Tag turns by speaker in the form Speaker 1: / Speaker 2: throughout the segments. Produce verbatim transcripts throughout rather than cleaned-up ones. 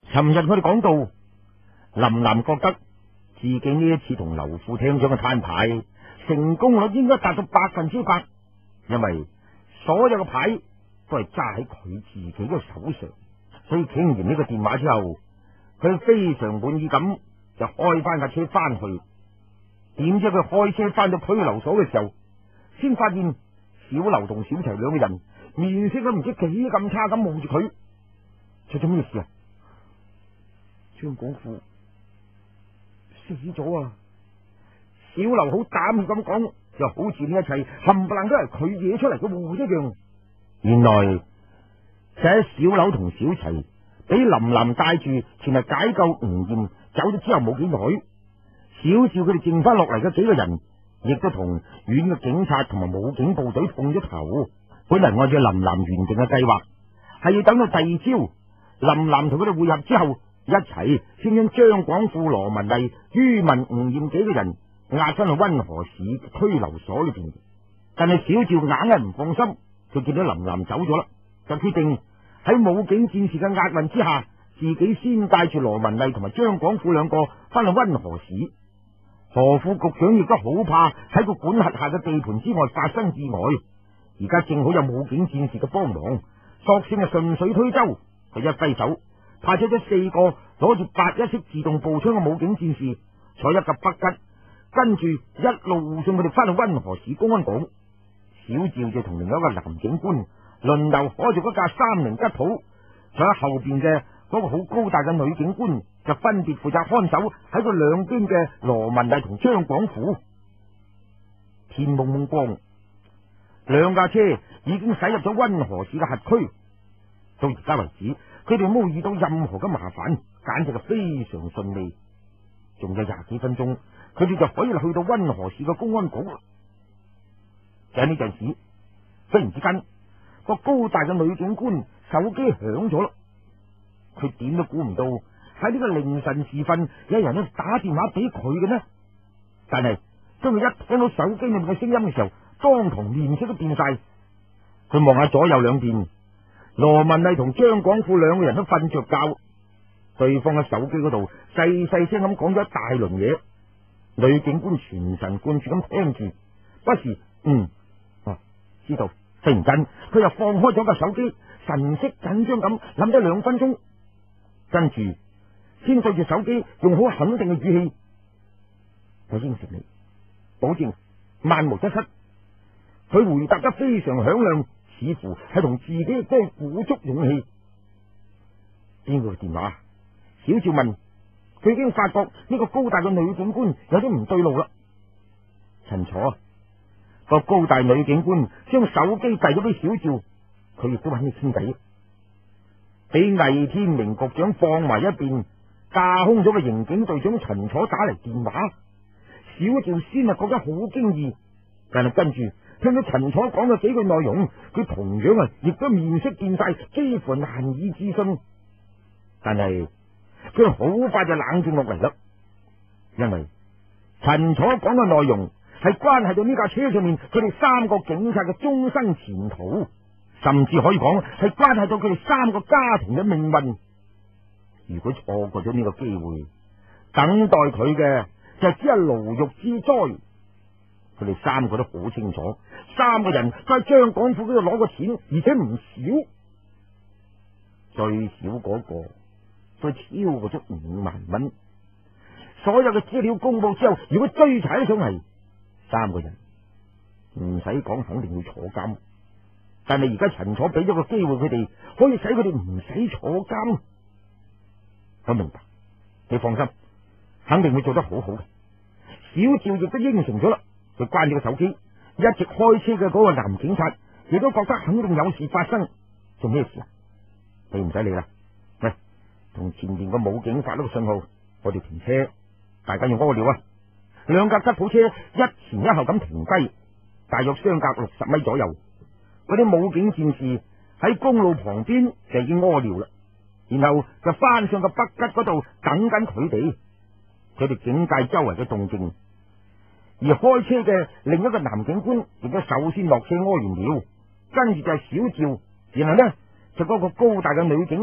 Speaker 1: 尋日佢哋講到，林林覺得自己呢一次同劉副廳長嘅攤牌成功率應該達到百分之百，因為所有嘅牌都係揸喺佢自己嘅手上，所以傾完呢個電話之後，佢非常滿意咁就開翻架車翻去。點知佢開車翻到拘留所嘅時候，先發現小劉同小齊兩個人面色都唔知幾咁差咁望住佢。出咗咩事啊？張廣富死咗啊！小劉好膽怯咁講，就好似呢一切冚唪唥都係佢惹出嚟嘅禍一樣。原來就喺小劉同小齊俾林林帶住前日解救吳艷走咗之後冇幾耐，小趙佢哋剩翻落嚟嘅幾個人，亦都同縣嘅警察同埋武警部隊碰咗頭。本來按照林林原定嘅計劃，係要等到第二朝林林同佢哋會合之後，一齊先將張廣富、羅文麗、于文、吳艷幾個人押翻去溫河市拘留所裏邊。但係小趙硬係唔放心，佢見到林林走咗啦，就決定喺武警戰士嘅押運之下，自己先帶住羅文麗同埋張廣富兩個翻去溫河市。何副局長亦都好怕喺個管轄下嘅地盤之外發生意外，而家正好有武警戰士嘅幫忙，索性係順水推舟，佢一揮手派出咗四個攞住八一式自動步槍嘅武警戰士，坐一架北吉，跟住一路護送佢哋翻去溫河市公安局。小趙就同另外一個男警官輪流攞住嗰架三菱吉普，坐喺後邊嘅嗰個好高大嘅女警官就分別負責看守喺佢兩邊嘅羅文麗同張廣富。天蒙蒙光，兩架車已經駛入咗溫河市嘅轄區。到而家為止，佢哋冇遇到任何嘅麻煩，簡直係非常順利。仲有廿幾分鐘，佢哋就可以去到溫河市嘅公安局啦。就喺呢陣時，忽然之間，個高大嘅女警官手機響咗啦。佢點都估唔到喺呢個凌晨時分，有人咧打電話俾佢嘅呢。但係當佢一聽到手機裏面嘅聲音嘅時候，當堂面色都變晒。佢望下左右兩邊，羅文麗同張廣富兩個人都瞓着覺，對方嘅手機嗰度細細聲咁講咗一大輪嘢。女警官全神貫注咁聽住，不時嗯哦、啊、知道。突然間佢又放開咗個手機，神色緊張咁諗咗兩分鐘，跟住先對住手機用好肯定嘅語氣，我應承你，保證萬無一失。佢回答得非常響亮，似乎係同自己嘅歌鼓足勇氣。邊個電話？小趙問。佢已經發覺呢個高大嘅女警官有啲唔對路啦。陳楚，個高大女警官將手機遞咗俾小趙，佢亦都揾你傾偈。俾魏天明局長放埋一邊，架空咗嘅刑警隊長陳楚打嚟電話。小趙先係覺得好驚異，但係跟住聽到陳楚講嘅幾句內容，佢同樣啊亦都面色變晒，幾乎難以置信。但係佢好快就冷靜落嚟啦，因為陳楚講嘅內容係關係到呢架車上面佢哋三個警察嘅終身前途，甚至可以講係關係到佢哋三個家庭嘅命運。如果錯過咗呢個機會，等待佢嘅就只係牢獄之災。佢哋三個都好清楚，三個人都喺張廣富嗰度攞過錢，而且唔少，最少嗰個都超過咗五萬蚊。所有嘅資料公布之後，如果追查起上嚟，三個人唔使講，肯定要坐監。但係而家陳楚俾咗個機會佢哋，可以使佢哋唔使坐監。我明白，你放心，肯定會做得好好嘅。小趙亦都應承咗啦，佢關咗個手機，一直開車嘅嗰個男警察亦都覺得肯定有事發生。做咩事啊？你唔使理啦，喂，同前面個武警發咗個信號，我哋停車，大家用屙尿啊！兩架吉普車一前一後咁停低，大約相隔六十米左右。嗰啲武警戰士喺公路旁邊就已經屙尿啦，然後就翻上個北吉嗰度等緊佢哋。佢哋警戒周圍嘅動靜，而開車嘅另一個男警官亦都首先落車屙完尿，跟住就係小趙，然後呢就嗰個高大嘅女警察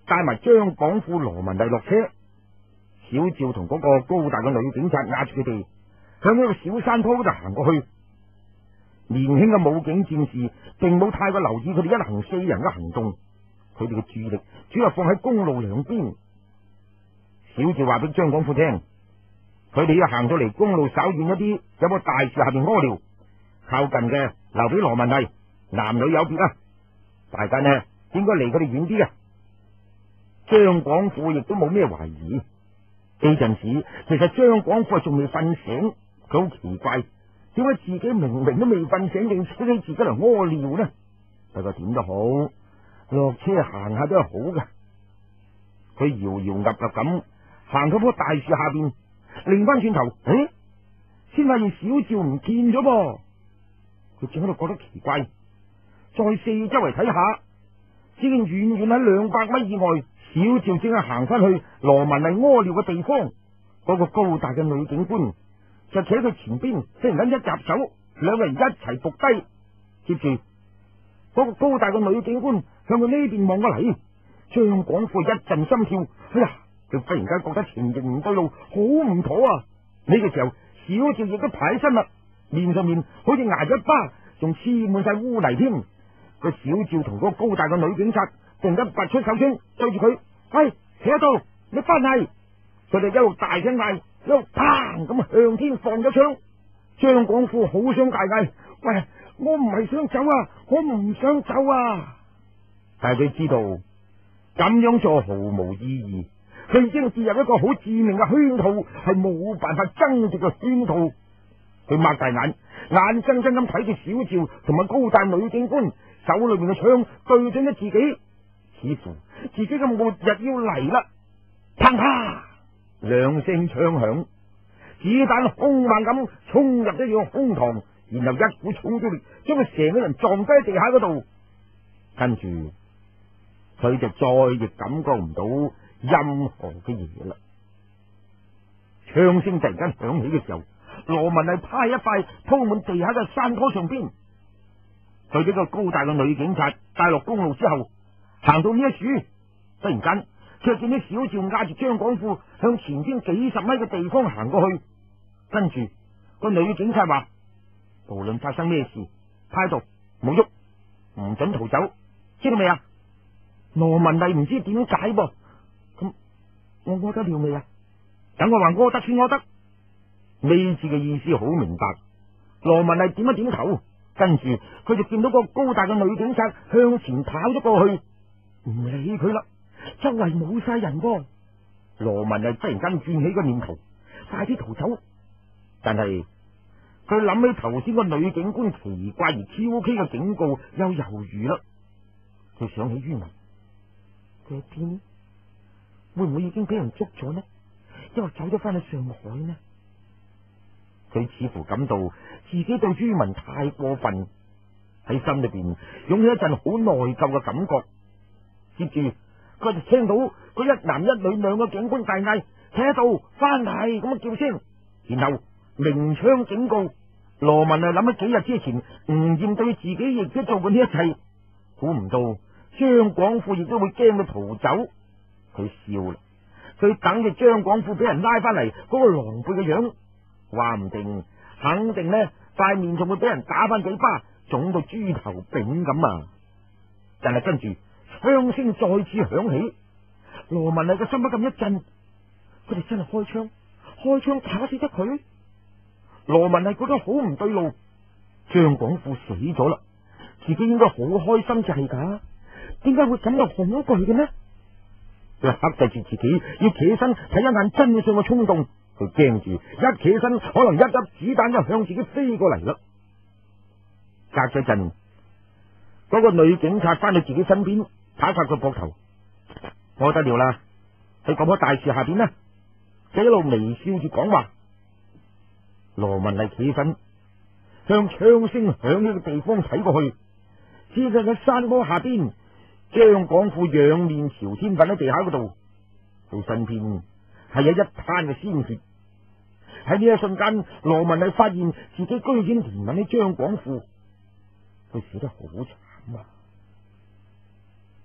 Speaker 1: 帶埋張廣富、羅文麗落車。小趙同嗰個高大嘅女警察壓住佢哋，向一個小山坡嗰度行過去。年輕嘅武警戰士並冇太過留意佢哋一行四人嘅行動，佢哋嘅注意力主要放喺公路兩邊。小趙話俾張廣富聽，佢哋要行到離公路稍遠一啲，有個大樹下邊屙尿，靠近嘅留俾羅文麗，男女有別啊！大家呢應該離佢哋遠啲嘅。張廣富亦都冇咩懷疑，呢陣時其實張廣富仲未瞓醒，佢好奇怪，點解自己明明都未瞓醒，仲扯起自己嚟屙尿呢？不過點都好，落車行下都係好嘅。佢搖搖岌岌咁行到棵大樹下邊，擰翻轉頭，誒，先發現小趙唔見咗噃。佢正喺度覺得奇怪，再四周圍睇下，只見遠遠喺兩百米以外，小趙正係行翻去羅文麗屙尿嘅地方。嗰個高大嘅女警官就企喺佢前邊，忽然間一夾手，兩個人一齊伏低。接住嗰個高大嘅女警官向佢呢邊望過嚟，張廣富一陣心跳，哎呀！佢忽然間覺得情形唔對路，好唔妥啊！呢個時候，小趙亦都爬起身啦，面上面好似挨咗一巴，仲黐滿晒污泥添。個小趙同嗰個高大嘅女警察突然間拔出手槍對住佢，喂，企喺度，你翻嚟！佢哋一路大聲嗌，一路砰咁向天放咗槍。張廣富好想大嗌，喂，我唔係想走啊，我唔想走啊！但係佢知道咁樣做毫無意義。佢已經跌入一個好致命嘅圈套，係冇辦法掙脫嘅圈套。佢擘大眼，眼睜睜咁睇住小趙同埋高大女警官手裏面嘅槍對準咗自己，似乎自己嘅末日要嚟啦！砰啪，兩聲槍響，子彈兇猛咁衝入咗佢胸膛，然後一股重力將佢成個人撞低喺地下嗰度，跟住佢就再亦感覺唔到任何嘅嘢啦。槍聲突然間響起嘅時候，羅文麗趴一塊鋪滿地下嘅山坡上邊，佢俾個高大嘅女警察帶落公路之後，行到呢一處，突然間卻見到小趙壓住張廣富向前邊幾十米嘅地方行過去。跟住個女警察話：無論發生咩事，趴喺度冇喐，唔准逃走，知道未啊？羅文麗唔知點解噃。我屙得尿未啊？等我話屙得先屙得。呢次嘅意思好明白。羅文麗點一點頭，跟住佢就見到個高大嘅女警察向前跑咗過去，唔理佢啦。周圍冇晒人噃。羅文麗忽然間轉起個念頭，快啲逃走。但係佢諗起頭先個女警官奇怪而 Q K 嘅警告，又猶豫啦。佢想起于文，佢喺邊？會唔會已經俾人捉咗呢？因為走咗翻去上海呢？佢似乎感到自己對于文太過分，喺心裏邊湧起一陣好內疚嘅感覺。接住佢就聽到嗰一男一女兩個警官大嗌：企喺度，翻嚟！咁嘅叫聲，然後鳴槍警告。羅文係諗起幾日之前吳艷對自己亦都做過呢一切，估唔到張廣富亦都會驚到逃走。佢笑啦，佢等住張廣富俾人拉翻嚟嗰個狼狽嘅樣，話唔定肯定呢塊面仲會俾人打翻幾巴，腫到豬頭炳咁啊！但係跟住槍聲再次響起，羅文麗嘅心不禁一震，佢哋真係開槍，開槍打死咗佢。羅文麗覺得好唔對路，張廣富死咗啦，自己應該好開心就係噶，點解會感到恐懼嘅呢？佢克制住自己要企起身睇一眼真相嘅衝動，佢驚住一企起身可能一粒子彈就向自己飛過嚟啦。隔咗陣，嗰個女警察翻到自己身邊，拍拍佢膊頭：我得了啦，喺嗰棵大樹下邊呢。佢一路微笑住講話。羅文麗起身向槍聲響起嘅地方睇過去，只見喺山坡下邊，張廣富仰面朝天瞓喺地下嗰度，佢身邊係有一灘嘅鮮血。喺呢一瞬間，羅文麗發現自己居然憐憫起張廣富，佢死得好慘啊！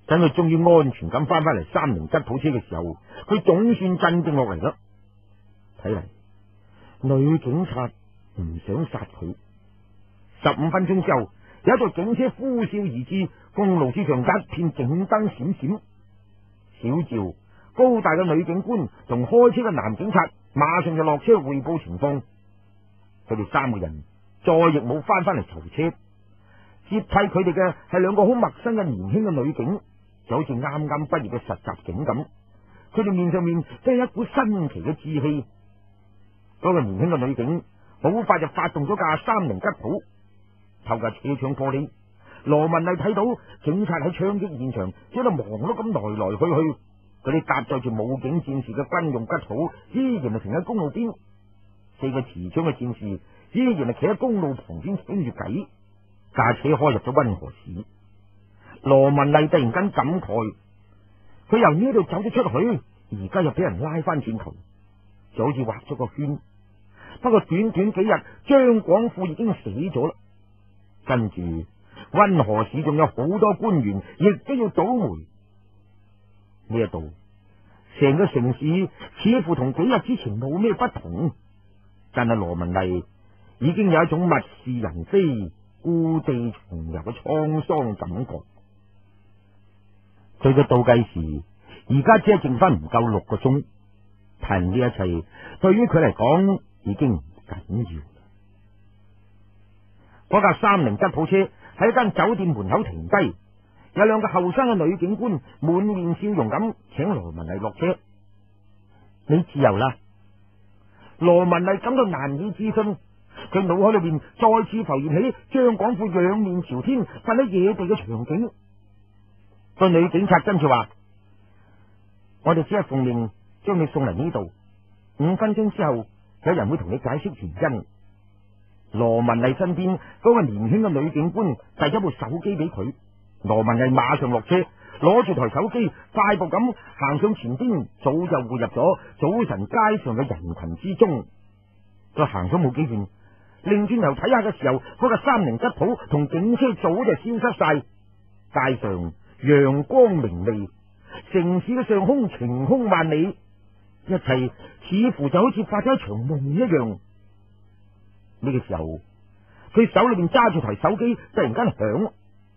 Speaker 1: 等佢終於安全咁翻返嚟三菱吉普車嘅時候，佢總算鎮定落嚟啦。睇嚟女警察唔想殺佢。十五分鐘之後，有一台警車呼嘯而至，公路之上一片警燈閃閃。小趙、高大嘅女警官同開車嘅男警察馬上就落車匯報情況。佢哋三個人再亦冇翻返嚟囚車，接替佢哋嘅係兩個好陌生嘅年輕嘅女警，就好似啱啱畢業嘅實習警咁。佢哋面上面都係一股新奇嘅志氣。嗰個年輕嘅女警好快就發動咗架三菱吉普，透過車窗玻璃，羅文麗睇到警察喺槍擊現場喺度忙碌咁來來去去。嗰啲搭載住武警戰士嘅軍用吉普依然係停喺公路邊，四個持槍嘅戰士依然係企喺公路旁邊傾住偈。架車開入咗溫河市，羅文麗突然間感慨，佢由呢度走咗出去，而家又俾人拉翻轉頭，就好似畫咗個圈。不過短短幾日，張廣富已經死咗啦。跟住溫河市仲有好多官員亦都要倒霉。呢一度成個城市似乎同幾日之前冇咩不同，但係羅文麗已經有一種物是人非、故地重遊嘅滄桑感覺。佢嘅倒計時而家只係剩翻唔夠六個鐘，但呢一切對於佢嚟講已經唔緊要。嗰架三菱吉普車喺一間酒店門口停低，有兩個後生嘅女警官滿面笑容咁請羅文麗落車。你自由啦！羅文麗感到難以置信，佢腦海裏邊再次浮現起張廣富仰面朝天瞓喺野地嘅場景。個女警察跟住話：我哋只係奉命將你送嚟呢度，五分鐘之後有人會同你解釋原因。羅文麗身邊嗰個年輕嘅女警官遞咗部手機俾佢，羅文麗馬上落車，攞住台手機，快步咁行上前邊，早就匯入咗早晨街上嘅人群之中。佢行咗冇幾遠，擰轉頭睇下嘅時候，嗰個三菱吉普同警車早就消失晒。街上陽光明媚，城市嘅上空晴空萬里，一切似乎就好似發咗一場夢一樣。呢個時候，佢手裏邊揸住台手機，突然間響。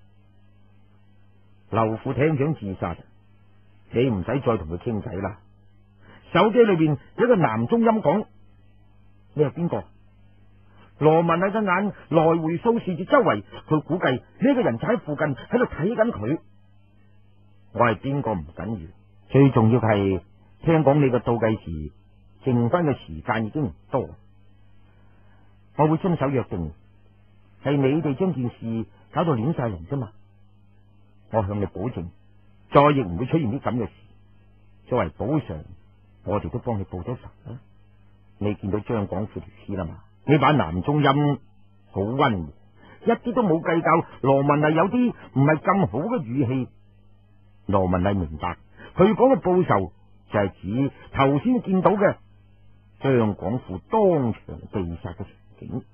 Speaker 1: 劉副廳長自殺，你唔使再同佢傾偈啦。手機裏邊有一個男中音講：你係邊個？羅文麗嘅眼來回掃視住周圍，佢估計呢個人就喺附近喺度睇緊佢。我係邊個唔緊要，最重要係聽講你個倒計時剩翻嘅時間已經唔多。我會遵守約定，係你哋將件事搞到亂晒龍啫嘛。我向你保證，再亦唔會出現啲咁嘅事。作為補償，我哋都幫你報咗仇啦。你見到張廣富條屍啦嘛？呢把男中音好溫和，一啲都冇計較羅文麗有啲唔係咁好嘅語氣。羅文麗明白，佢講嘅報仇就係指頭先見到嘅張廣富當場被殺嘅情景。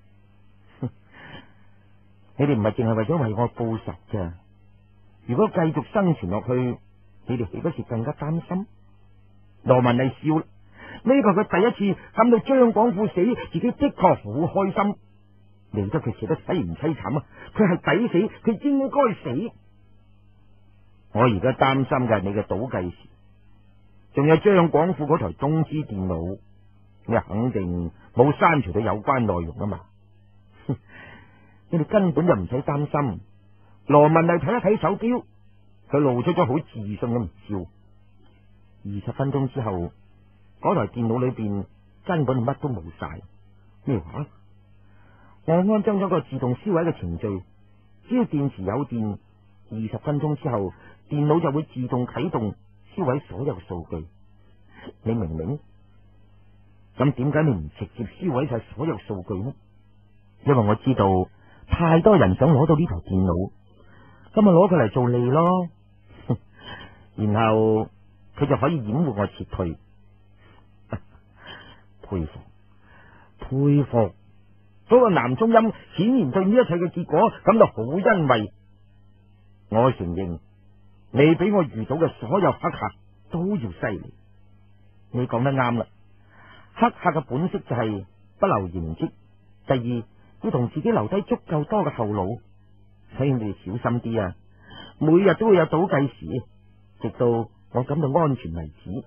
Speaker 1: 你哋唔係淨係為咗為我報仇嘅，如果繼續生存落去，你哋豈不是更加擔心？羅文麗笑啦，呢個佢第一次感到張廣富死，自己的確好開心。令得佢死得淒唔淒慘啊！佢係抵死，佢應該死。我而家擔心嘅係你嘅倒計時，仲有張廣富嗰台中資電腦，你肯定冇刪除到有關內容啊嘛。你哋根本就唔使擔心。羅文麗睇一睇手錶，佢露出咗好自信嘅微笑。二十分鐘之後，嗰台電腦裏邊根本乜都冇晒。咩話？我安裝咗個自動銷毀嘅程序，只要電池有電，二十分鐘之後，電腦就會自動啟動銷毀所有數據。你明唔明？咁點解你唔直接銷毀晒所有數據呢？因為我知道太多人想攞到呢台電腦，咁咪攞佢嚟做利咯。然後佢就可以掩護我撤退。佩服，佩服。嗰個男中音顯然對呢一切嘅結果感到好欣慰。我承認， 你俾我遇到嘅所有黑客都要犀利。你講得啱啦，黑客嘅本色就係不留形跡，第二要同自己留低足夠多嘅後路，所以你哋小心啲啊！每日都會有倒計時，直到我感到安全為止。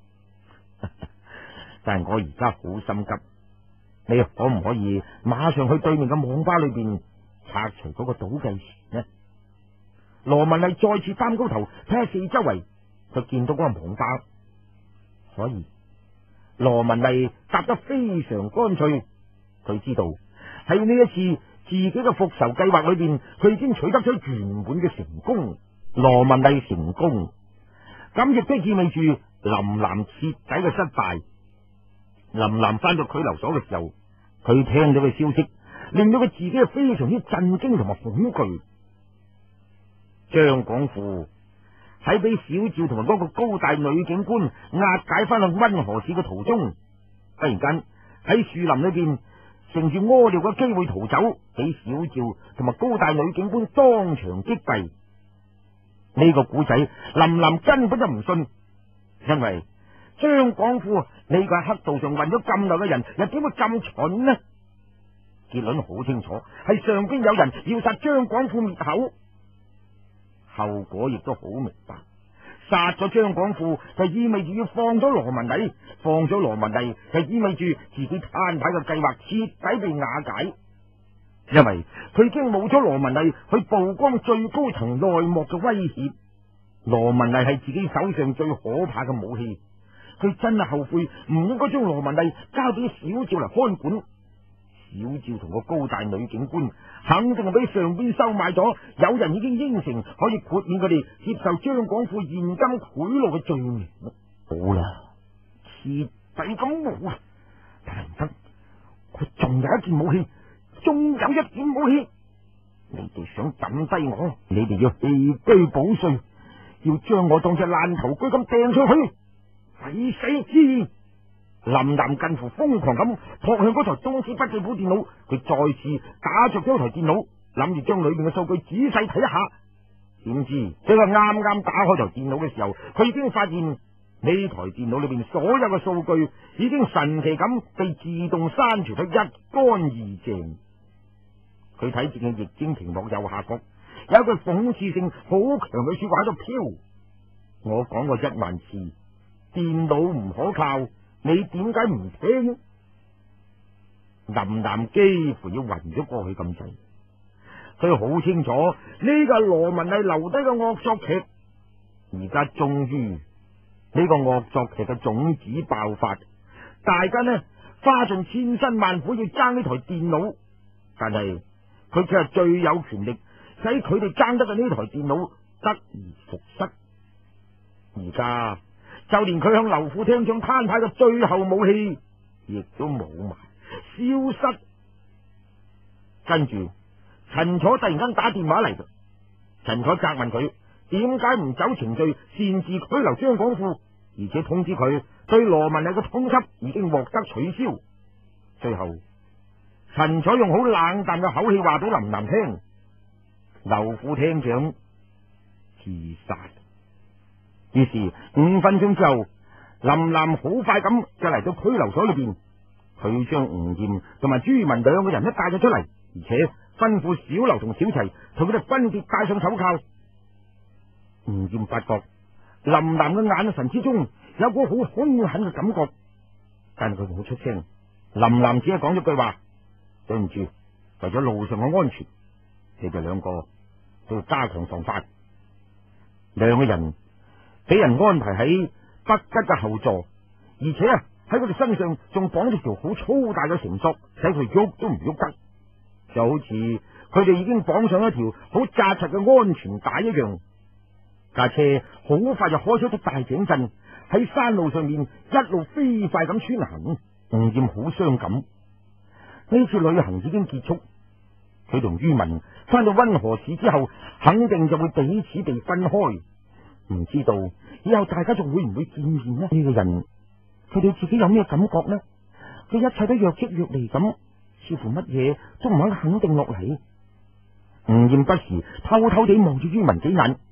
Speaker 1: 但係我而家好心急，你可唔可以馬上去對面嘅網吧裏邊拆除嗰個倒計時呢？羅文麗再次擔高頭睇下四周圍，就見到嗰個網吧。所以羅文麗答得非常乾脆，佢知道喺呢一次自己嘅復仇計劃裏邊，佢已經取得咗圓滿嘅成功。羅文麗成功，咁亦都意味住林嵐徹底嘅失敗。林嵐翻到拘留所嘅時候，佢聽到嘅消息令到佢自己係非常之震驚同埋恐懼。張廣富喺俾小趙同埋嗰個高大女警官押解翻去溫河市嘅途中，忽然間喺樹林裏邊乘住屙尿嘅機會逃走，俾小趙同埋高大女警官當場擊斃。呢個古仔林嵐根本就唔信，因為張廣富呢個喺黑道上混咗咁耐嘅人，又點會咁蠢呢？結論好清楚，係上邊有人要殺張廣富滅口。後果亦都好明白，殺咗張廣富就意味住要放咗羅文麗，放咗羅文麗就意味住自己攤牌嘅計劃徹底被瓦解，因為佢已經冇咗羅文麗去曝光最高層內幕嘅威脅。羅文麗係自己手上最可怕嘅武器，佢真係後悔唔應該將羅文麗交俾小趙嚟看管。小趙同個高大女警官肯定係俾上邊收買咗，有人已經應承可以豁免佢哋接受張廣富現金賄賂嘅罪名。好啦，徹底咁冇啊！但係唔得，佢仲有一件武器，仲有一件武器。你哋想抌低我，你哋要棄車保帥，要將我當隻爛頭龜咁掟出去，抵死之！林嵐近乎瘋狂咁撲向嗰台中資筆記簿電腦，佢再次打着咗台電腦，諗住將裏面嘅數據仔細睇一下。點知喺佢啱啱打開台電腦嘅時候，佢已經發現呢台電腦裏邊所有嘅數據已經神奇咁被自動刪除得一乾二淨。佢睇住嘅液晶屏幕右下角有一句諷刺性好強嘅說話喺度飄。我講過一萬次，電腦唔可靠，你點解唔聽？林嵐幾乎要暈咗過去咁滯，佢好清楚呢個羅文麗留低嘅惡作劇，而家終於呢個惡作劇嘅種子爆發，大家呢花盡千辛萬苦要爭呢台電腦，但係佢卻係最有權力使佢哋爭得嘅呢台電腦得而復失。而家就連佢向劉副廳長攤牌嘅最後武器，亦都冇埋，消失。跟住陳楚突然間打電話嚟，陳楚責問佢點解唔走程序擅自拘留張廣富，而且通知佢對羅文麗嘅通緝已經獲得取消。最後陳楚用好冷淡嘅口氣話俾林嵐聽，劉副廳長自殺。於是五分鐘之後，林嵐好快咁就嚟到拘留所裏邊，佢將吳艷同埋朱文兩個人都帶咗出嚟，而且吩咐小劉同小齊同佢哋分別戴上手銬。吳艷發覺林嵐嘅眼神之中有個好兇狠嘅感覺，但係佢冇出聲。林嵐只係講咗句話：對唔住，為咗路上嘅安全，你哋兩個都要加強防範。兩個人俾人安排喺北吉嘅後座，而且啊喺佢哋身上仲綁住條好粗大嘅繩索，使佢喐都唔喐得，就好似佢哋已經綁上一條好紮實嘅安全帶一樣。架車好快就開出啲大井鎮，喺山路上面一路飛快咁穿行。吳艷好傷感，呢次旅行已經結束，佢同于文翻到溫河市之後，肯定就會彼此地分開。唔知道以後大家仲會唔會見面呢？呢個人佢對自己有咩感覺呢？佢一切都若即若離咁，似乎乜嘢都唔肯肯定落嚟。吳艷不時偷偷地望住于文幾眼，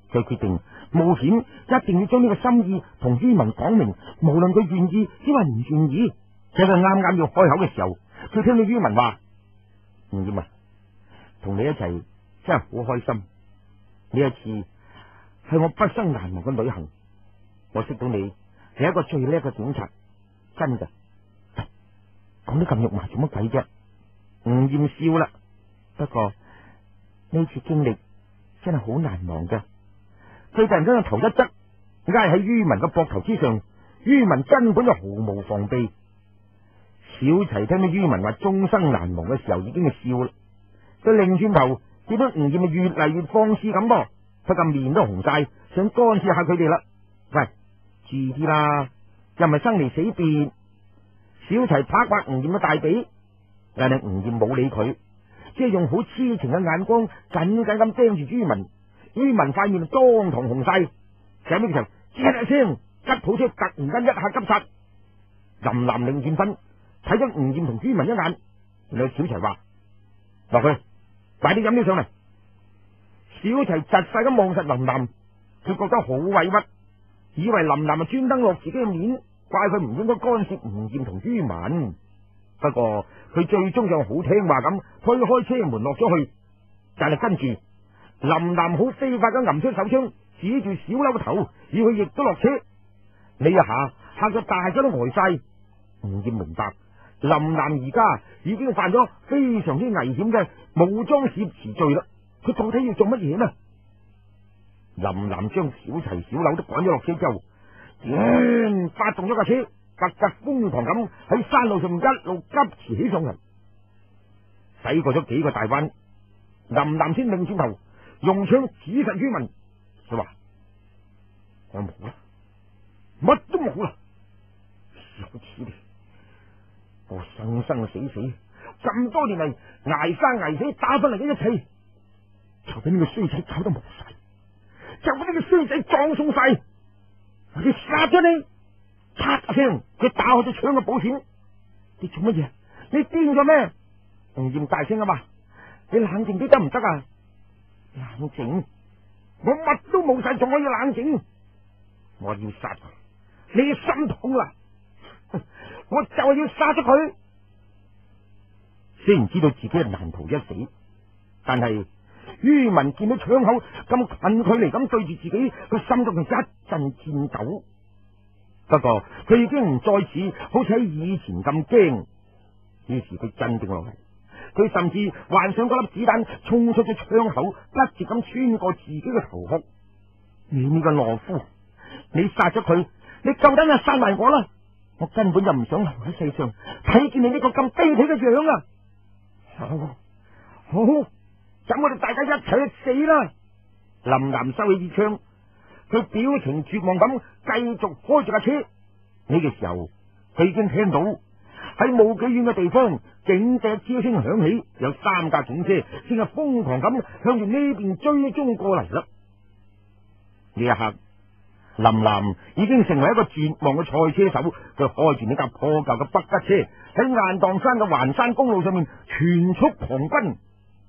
Speaker 1: 佢決定冒險，一定要將呢個心意同于文講明，無論佢願意抑或唔願意。喺佢啱啱要開口嘅時候，佢聽到于文話：吳艷啊，同你一齊真係好開心。呢一次係我畢生難忘嘅旅行。我識到你係一個最叻嘅警察，真㗎。講得咁肉麻做乜鬼啫？吳艷笑啦。不過呢次經歷真係好難忘㗎。佢突然間個頭一側，挨喺于文嘅膊頭之上，于文根本就毫無防備。小齊聽到于文話終生難忘嘅時候，已經係笑啦。佢擰轉頭見到吳艷咪越嚟越放肆咁噃，佢個面都紅晒，想干涉下佢哋啦。喂，注意啲啦，又唔係生離死別。小齊拍拍吳艷嘅大髀，但係吳艷冇理佢，即係用好痴情嘅眼光緊緊咁盯住于文。于文塊面當堂紅晒，就喺呢個時候，吱一聲，吉普車突然間一下急剎。林南擰轉身睇咗吳艷同于文一眼，然後小齊話：落去，快啲飲啲上嚟。小齊窒晒咁望實林南，佢覺得好委屈，以為林南係專登落自己嘅面，怪佢唔應該干涉吳艷同于文。不過佢最終就好聽話咁推開車門落咗去，但係跟住林南好飛快咁揞出手槍指住小樓頭，要佢亦都落車。呢一下嚇咗大家都呆晒。吳艷明白林南而家已經犯咗非常之危險嘅武裝挾持罪啦，佢到底要做乜嘢呢？林南將小齊小樓都趕咗落車之後，嗯，發動咗架車，格格瘋狂咁喺山路上面一路急馳起上嚟。駛過咗幾個大彎，林南先擰轉頭用槍指實于文，佢話：我冇啦，乜都冇啦，小此地，我生生死死咁多年嚟挨生挨死打翻嚟嘅一切，就俾呢個衰仔搞得冇晒，就俾呢個衰仔葬送晒，我要殺咗你！啪一聲，佢打開咗槍嘅保險。你做乜嘢？你癲咗咩？吳艷大聲啊嘛！你冷靜啲得唔得啊？冷靜？我乜都冇晒，仲可以冷靜？我要殺佢，你心痛啦！我就係要殺咗佢。雖然知道自己係難逃一死，但係于文見到槍口咁近距離咁對住自己，佢心中係一陣顫抖。不過佢已經唔再似好似喺以前咁驚，於是佢鎮定落嚟。佢甚至幻想嗰粒子彈衝出咗槍口，不直咁穿過自己嘅頭殼。你呢個懦夫，你殺咗佢，你夠膽就殺埋我啦！我根本就唔想留喺世上睇見你呢個咁卑鄙嘅樣啊！好，好，咁我哋大家一齊去死啦！林南收起支槍，佢表情絕望咁繼續開住架車。呢個時候，佢已經聽到喺冇幾遠嘅地方，警笛招聲響起，有三架警車正係瘋狂咁向住呢邊追蹤過嚟啦。呢一刻，林南已經成為一個絕望嘅賽車手，佢開住呢架破舊嘅北吉車喺雁蕩山嘅環山公路上面全速狂奔。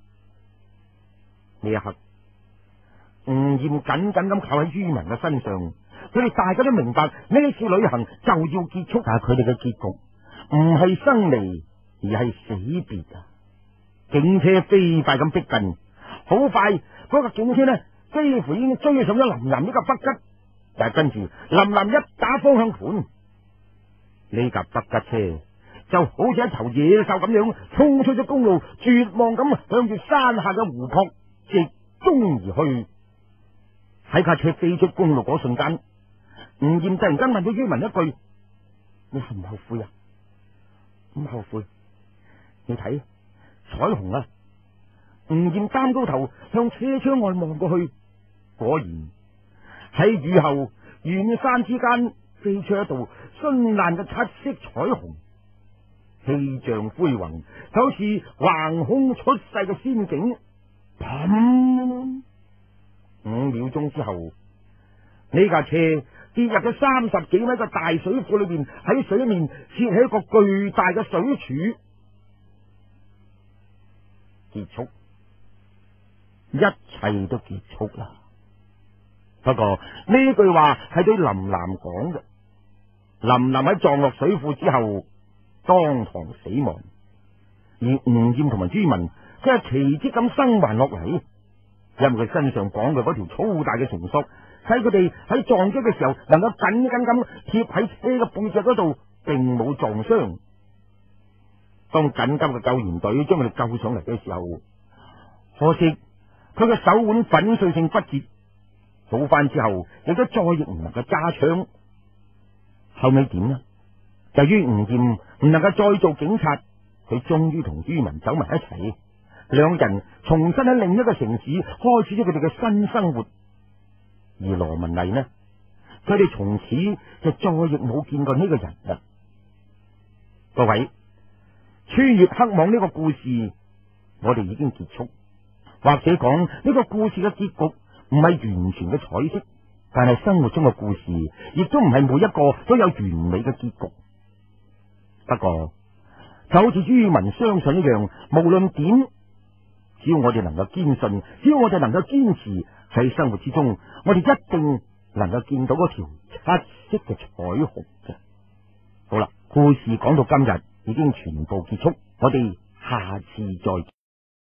Speaker 1: 呢一刻，吳艷緊緊咁靠喺于文嘅身上，佢哋大家都明白呢次旅行就要結束，但係佢哋嘅結局唔係生離，而係死別啊！警車飛快咁逼近，好快嗰架警車呢幾乎已經追上咗林南呢架北吉，但係跟住林南一打方向盤，呢架北吉車就好似一頭野獸咁樣衝出咗公路，絕望咁向住山下嘅湖泊直衝而去。喺架車飛出公路嗰瞬間，吳艷突然間問咗于文一句：你後唔後悔啊？唔後悔。你睇彩虹啊！吳艷擔高頭向車窗外望過去，果然喺雨後遠山之間飛出一道絢爛嘅七色彩虹，氣象恢宏，就好似橫空出世嘅仙境。砰！五秒鐘之後，呢架車跌入咗三十幾米嘅大水庫裏邊，喺水面設起一個巨大嘅水柱。結束，一切都結束啦。 不過呢句話係對林嵐講嘅。林嵐喺撞落水庫之後當堂死亡，而吳艷同埋朱文佢係奇迹咁生還落嚟，因為佢身上綁嘅嗰條粗大嘅繩索，使佢哋喺撞擊嘅時候能夠緊緊咁貼喺車嘅背脊嗰度，並冇撞傷。當緊急嘅救援隊將佢哋救上嚟嘅時候，可惜佢嘅手腕粉碎性骨折，好翻之後亦都再亦唔能夠揸槍。後尾點呢？由於吳艷唔能夠再做警察，佢終於同于文走埋一齊，兩人重新喺另一個城市開始咗佢哋嘅新生活。而羅文麗呢，佢哋從此就再亦冇見過呢個人啦。各位，穿越黑網呢個故事我哋已經結束，或者講呢個故事嘅結局唔係完全嘅彩色，但係生活中嘅故事亦都唔係每一個都有完美嘅結局。不過就好似于文相信一樣，無論點，只要我哋能夠堅信，只要我哋能夠堅持，喺生活之中我哋一定能夠見到嗰條七色嘅彩虹嘅。好啦，故事講到今日已經全部結束，我哋下次再見。